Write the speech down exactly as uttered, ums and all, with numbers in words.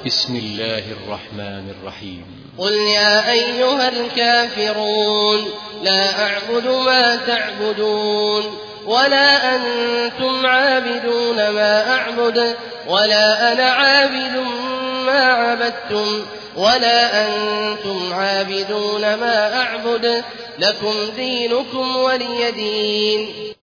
بسم الله الرحمن الرحيم قل يا أيها الكافرون لا أعبد ما تعبدون ولا أنتم عابدون ما أعبد ولا أنا عابد ما عبدتم ولا أنتم عابدون ما أعبد لكم دينكم ولي دين.